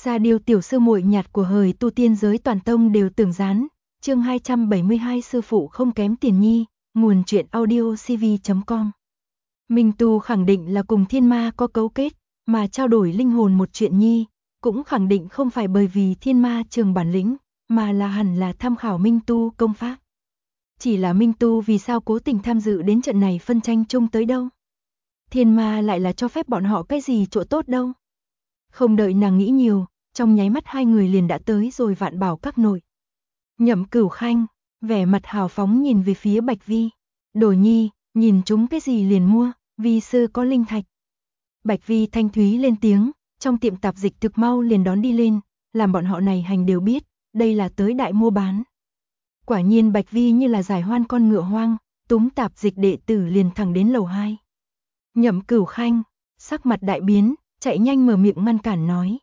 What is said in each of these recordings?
Sa Điêu tiểu sư muội nhạt của hời tu tiên giới toàn tông đều tưởng gián. Chương 272 sư phụ không kém tiền nhi, nguồn truyện audio cv.com. Minh Tu khẳng định là cùng thiên ma có cấu kết, mà trao đổi linh hồn một chuyện nhi, cũng khẳng định không phải bởi vì thiên ma trường bản lĩnh, mà là hẳn là tham khảo Minh Tu công pháp. Chỉ là Minh Tu vì sao cố tình tham dự đến trận này phân tranh chung tới đâu? Thiên ma lại là cho phép bọn họ cái gì chỗ tốt đâu? Không đợi nàng nghĩ nhiều, trong nháy mắt hai người liền đã tới rồi Vạn Bảo các nội. Nhậm Cửu Khanh, vẻ mặt hào phóng nhìn về phía Bạch Vi. Đồ nhi, nhìn chúng cái gì liền mua, vi sư có linh thạch. Bạch Vi thanh thúy lên tiếng, trong tiệm tạp dịch thực mau liền đón đi lên, làm bọn họ này hành đều biết, đây là tới đại mua bán. Quả nhiên Bạch Vi như là giải hoan con ngựa hoang, túm tạp dịch đệ tử liền thẳng đến lầu 2. Nhậm Cửu Khanh, sắc mặt đại biến, chạy nhanh mở miệng ngăn cản nói.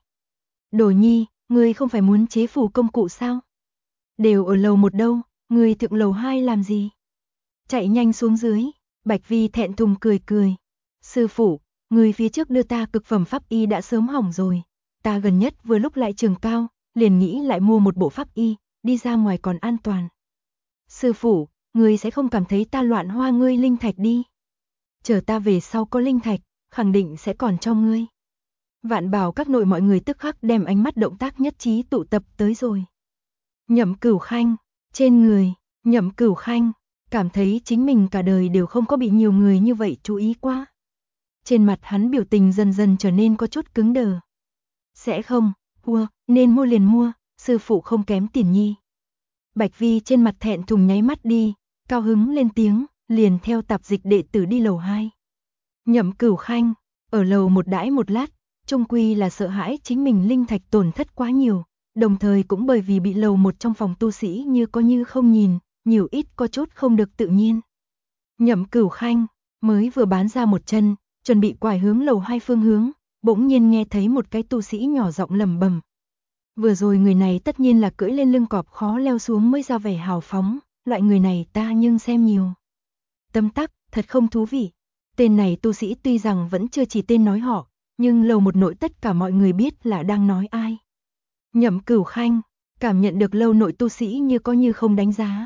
Đồ nhi, ngươi không phải muốn chế phù công cụ sao? Đều ở lầu 1 đâu, ngươi thượng lầu 2 làm gì? Chạy nhanh xuống dưới, Bạch Vi thẹn thùng cười cười. Sư phụ, ngươi phía trước đưa ta cực phẩm pháp y đã sớm hỏng rồi. Ta gần nhất vừa lúc lại trường cao, liền nghĩ lại mua một bộ pháp y, đi ra ngoài còn an toàn. Sư phụ, ngươi sẽ không cảm thấy ta loạn hoa ngươi linh thạch đi. Chờ ta về sau có linh thạch, khẳng định sẽ còn cho ngươi. Vạn Bảo các nội mọi người tức khắc đem ánh mắt động tác nhất trí tụ tập tới rồi. Nhậm Cửu Khanh, trên người, Nhậm Cửu Khanh, cảm thấy chính mình cả đời đều không có bị nhiều người như vậy chú ý qua. Trên mặt hắn biểu tình dần dần trở nên có chút cứng đờ. Sẽ không, nên mua liền mua, sư phụ không kém tiền nhi. Bạch Vi trên mặt thẹn thùng nháy mắt đi, cao hứng lên tiếng, liền theo tạp dịch đệ tử đi lầu 2. Nhậm Cửu Khanh, ở lầu 1 đãi một lát, chung quy là sợ hãi chính mình linh thạch tổn thất quá nhiều, đồng thời cũng bởi vì bị lầu 1 trong phòng tu sĩ như có như không nhìn, nhiều ít có chút không được tự nhiên. Nhậm Cửu Khanh, mới vừa bán ra một chân, chuẩn bị quải hướng lầu 2 phương hướng, bỗng nhiên nghe thấy một cái tu sĩ nhỏ giọng lẩm bẩm. Vừa rồi người này tất nhiên là cưỡi lên lưng cọp khó leo xuống mới ra vẻ hào phóng, loại người này ta nhưng xem nhiều. Tâm tắc, thật không thú vị. Tên này tu sĩ tuy rằng vẫn chưa chỉ tên nói họ, nhưng lầu 1 nội tất cả mọi người biết là đang nói ai. Nhậm Cửu Khanh, cảm nhận được lâu nội tu sĩ như có như không đánh giá.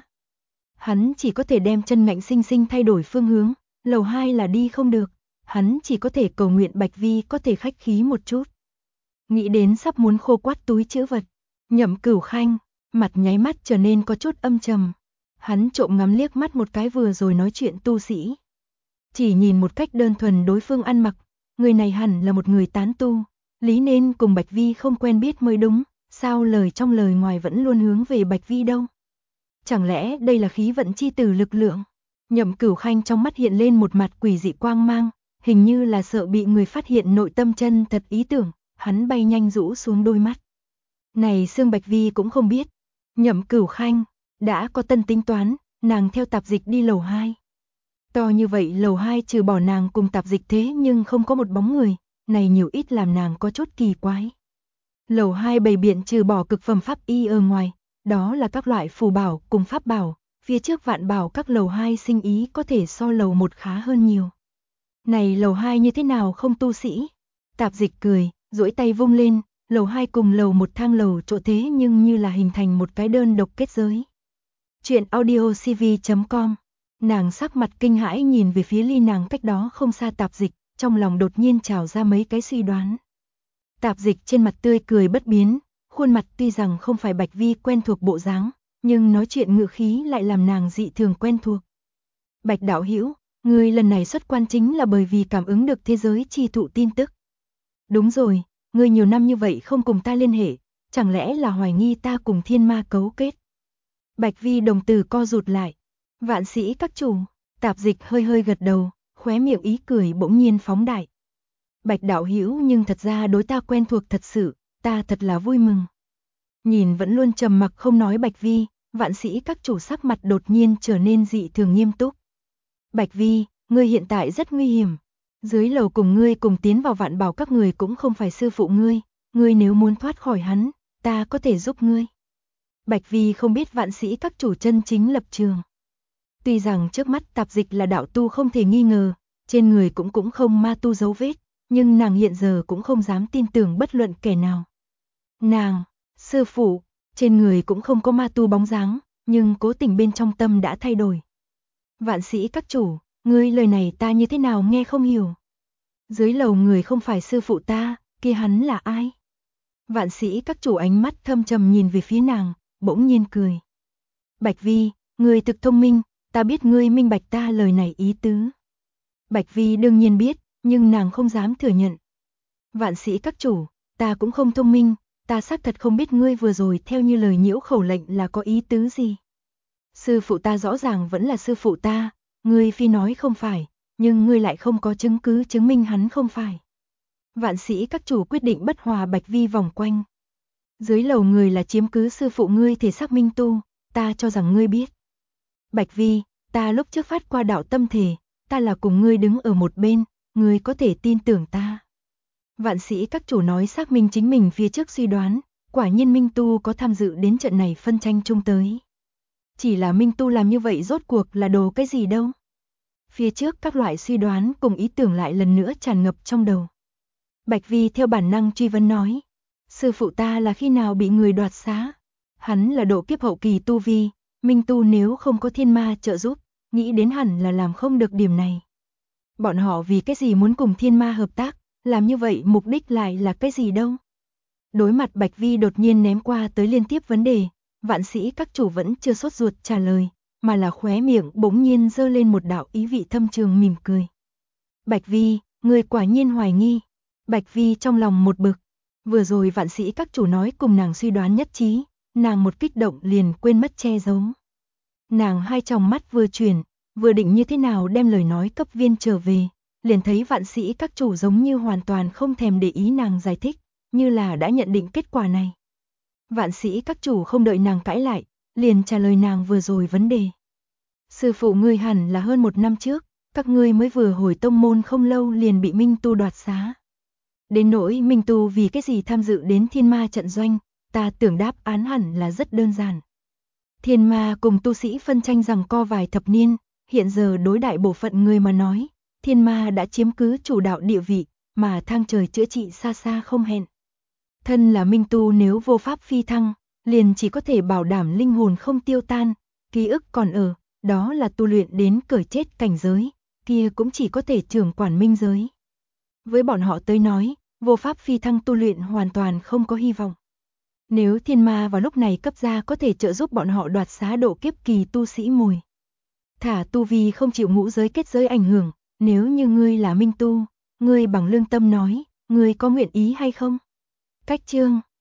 Hắn chỉ có thể đem chân ngạnh sinh sinh thay đổi phương hướng, lầu 2 là đi không được, hắn chỉ có thể cầu nguyện Bạch Vi có thể khách khí một chút. Nghĩ đến sắp muốn khô quắt túi trữ vật, Nhậm Cửu Khanh, mặt nháy mắt trở nên có chút âm trầm. Hắn trộm ngắm liếc mắt một cái vừa rồi nói chuyện tu sĩ. Chỉ nhìn một cách đơn thuần đối phương ăn mặc, người này hẳn là một người tán tu, lý nên cùng Bạch Vi không quen biết mới đúng, sao lời trong lời ngoài vẫn luôn hướng về Bạch Vi đâu? Chẳng lẽ đây là khí vận chi tử lực lượng? Nhậm Cửu Khanh trong mắt hiện lên một mặt quỷ dị quang mang, hình như là sợ bị người phát hiện nội tâm chân thật ý tưởng, hắn bay nhanh rũ xuống đôi mắt. Này Sương Bạch Vi cũng không biết, Nhậm Cửu Khanh đã có tân tính toán, nàng theo tạp dịch đi lầu 2. To như vậy lầu 2 trừ bỏ nàng cùng tạp dịch thế nhưng không có một bóng người, này nhiều ít làm nàng có chút kỳ quái. Lầu 2 bày biện trừ bỏ cực phẩm pháp y ở ngoài, đó là các loại phù bảo cùng pháp bảo, phía trước Vạn Bảo các lầu 2 sinh ý có thể so lầu 1 khá hơn nhiều. Này lầu 2 như thế nào không tu sĩ? Tạp dịch cười, duỗi tay vung lên, lầu 2 cùng lầu 1 thang lầu chỗ thế nhưng như là hình thành một cái đơn độc kết giới. Chuyện audio cv.com. Nàng sắc mặt kinh hãi nhìn về phía ly nàng cách đó không xa tạp dịch, trong lòng đột nhiên trào ra mấy cái suy đoán. Tạp dịch trên mặt tươi cười bất biến, khuôn mặt tuy rằng không phải Bạch Vi quen thuộc bộ dáng, nhưng nói chuyện ngữ khí lại làm nàng dị thường quen thuộc. Bạch đạo hữu, ngươi lần này xuất quan chính là bởi vì cảm ứng được thế giới chi thụ tin tức. Đúng rồi, ngươi nhiều năm như vậy không cùng ta liên hệ, chẳng lẽ là hoài nghi ta cùng thiên ma cấu kết? Bạch Vi đồng tử co rụt lại. Vạn Sĩ các chủ, tạp dịch hơi hơi gật đầu, khóe miệng ý cười bỗng nhiên phóng đại. Bạch đạo hữu nhưng thật ra đối ta quen thuộc thật sự, ta thật là vui mừng. Nhìn vẫn luôn trầm mặc không nói Bạch Vi, Vạn Sĩ các chủ sắc mặt đột nhiên trở nên dị thường nghiêm túc. Bạch Vi, ngươi hiện tại rất nguy hiểm. Dưới lầu cùng ngươi cùng tiến vào Vạn Bảo các người cũng không phải sư phụ ngươi nếu muốn thoát khỏi hắn, ta có thể giúp ngươi. Bạch Vi không biết Vạn Sĩ các chủ chân chính lập trường. Tuy rằng trước mắt tạp dịch là đạo tu không thể nghi ngờ, trên người cũng không ma tu dấu vết, nhưng nàng hiện giờ cũng không dám tin tưởng bất luận kẻ nào. Nàng, sư phụ, trên người cũng không có ma tu bóng dáng, nhưng cố tình bên trong tâm đã thay đổi. Vạn sĩ các chủ, ngươi lời này ta như thế nào nghe không hiểu. Dưới lầu người không phải sư phụ ta, kia hắn là ai? Vạn sĩ các chủ ánh mắt thâm trầm nhìn về phía nàng, bỗng nhiên cười. Bạch Vi, ngươi thực thông minh, ta biết ngươi minh bạch ta lời này ý tứ. Bạch Vi đương nhiên biết, nhưng nàng không dám thừa nhận. Vạn sĩ các chủ, ta cũng không thông minh, ta xác thật không biết ngươi vừa rồi theo như lời nhiễu khẩu lệnh là có ý tứ gì. Sư phụ ta rõ ràng vẫn là sư phụ ta, ngươi phi nói không phải, nhưng ngươi lại không có chứng cứ chứng minh hắn không phải. Vạn sĩ các chủ quyết định bất hòa Bạch Vi vòng quanh. Dưới lầu người là chiếm cứ sư phụ ngươi thể xác minh tu, ta cho rằng ngươi biết. Bạch Vi, ta lúc trước phát qua đạo tâm thể, ta là cùng ngươi đứng ở một bên, ngươi có thể tin tưởng ta. Vạn sĩ các chủ nói xác minh chính mình phía trước suy đoán, quả nhiên Minh Tu có tham dự đến trận này phân tranh chung tới. Chỉ là Minh Tu làm như vậy rốt cuộc là đồ cái gì đâu. Phía trước các loại suy đoán cùng ý tưởng lại lần nữa tràn ngập trong đầu. Bạch Vi theo bản năng truy vấn nói, sư phụ ta là khi nào bị người đoạt xá? Hắn là độ kiếp hậu kỳ tu vi, Minh Tu nếu không có thiên ma trợ giúp, nghĩ đến hẳn là làm không được điểm này. Bọn họ vì cái gì muốn cùng thiên ma hợp tác, làm như vậy mục đích lại là cái gì đâu? Đối mặt Bạch Vi đột nhiên ném qua tới liên tiếp vấn đề, vạn sĩ các chủ vẫn chưa sốt ruột trả lời, mà là khóe miệng bỗng nhiên giơ lên một đạo ý vị thâm trường mỉm cười. Bạch Vi, người quả nhiên hoài nghi. Bạch Vi trong lòng một bực, vừa rồi vạn sĩ các chủ nói cùng nàng suy đoán nhất trí, nàng một kích động liền quên mất che giấu. Nàng hai tròng mắt vừa chuyển, vừa định như thế nào đem lời nói cấp viên trở về, liền thấy vạn sĩ các chủ giống như hoàn toàn không thèm để ý nàng giải thích, như là đã nhận định kết quả này. Vạn sĩ các chủ không đợi nàng cãi lại, liền trả lời nàng vừa rồi vấn đề. Sư phụ ngươi hẳn là hơn 1 năm trước, các ngươi mới vừa hồi tông môn không lâu liền bị Minh Tu đoạt xá. Đến nỗi Minh Tu vì cái gì tham dự đến thiên ma trận doanh, ta tưởng đáp án hẳn là rất đơn giản. Thiên ma cùng tu sĩ phân tranh rằng co vài thập niên, hiện giờ đối đại bộ phận người mà nói, thiên ma đã chiếm cứ chủ đạo địa vị, mà thang trời chữa trị xa xa không hẹn. Thân là Minh Tu nếu vô pháp phi thăng, liền chỉ có thể bảo đảm linh hồn không tiêu tan, ký ức còn ở, đó là tu luyện đến cởi chết cảnh giới, kia cũng chỉ có thể trưởng quản minh giới. Với bọn họ tới nói, vô pháp phi thăng tu luyện hoàn toàn không có hy vọng. Nếu thiên ma vào lúc này cấp ra có thể trợ giúp bọn họ đoạt xá độ kiếp kỳ tu sĩ mùi. Thả tu vi không chịu ngũ giới kết giới ảnh hưởng, nếu như ngươi là Minh Tu, ngươi bằng lương tâm nói, ngươi có nguyện ý hay không? Cách chương